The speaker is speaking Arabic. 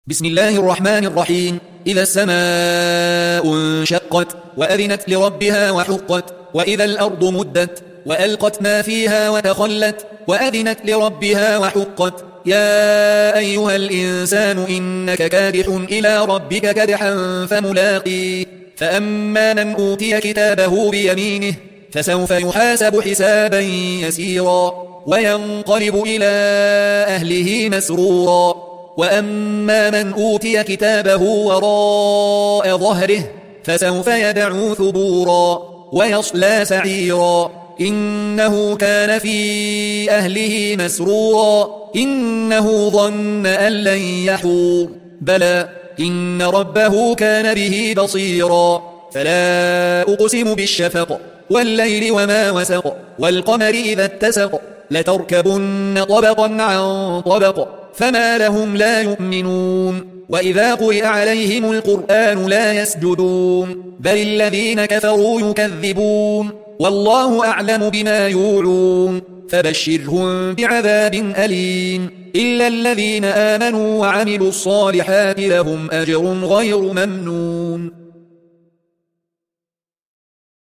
بسم الله الرحمن الرحيم. إذا السماء انشقت وأذنت لربها وحقت وإذا الأرض مدت وألقت ما فيها وتخلت وأذنت لربها وحقت. يا أيها الإنسان إنك كادح إلى ربك كدحا فملاقيه. فأما من أوتي كتابه بيمينه فسوف يحاسب حسابا يسيرا وينقلب إلى أهله مسرورا. وأما من أوتي كتابه وراء ظهره فسوف يدعو ثبورا ويصلى سعيرا إنه كان في أهله مسرورا إنه ظن أن لن يحور بلى إن ربه كان به بصيرا. فلا أقسم بالشفق والليل وما وسق والقمر إذا اتسق لتركبن طبقا عن طبق فما لهم لا يؤمنون. وإذا قرئ عليهم القرآن لا يسجدون بل الذين كفروا يكذبون والله أعلم بما يوعون فبشرهم بعذاب أليم إلا الذين آمنوا وعملوا الصالحات لهم أجر غير ممنون.